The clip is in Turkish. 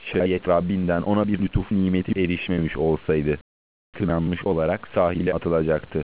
Şayet Rabbinden ona bir lütuf nimeti erişmemiş olsaydı, kınanmış olarak sahile atılacaktı.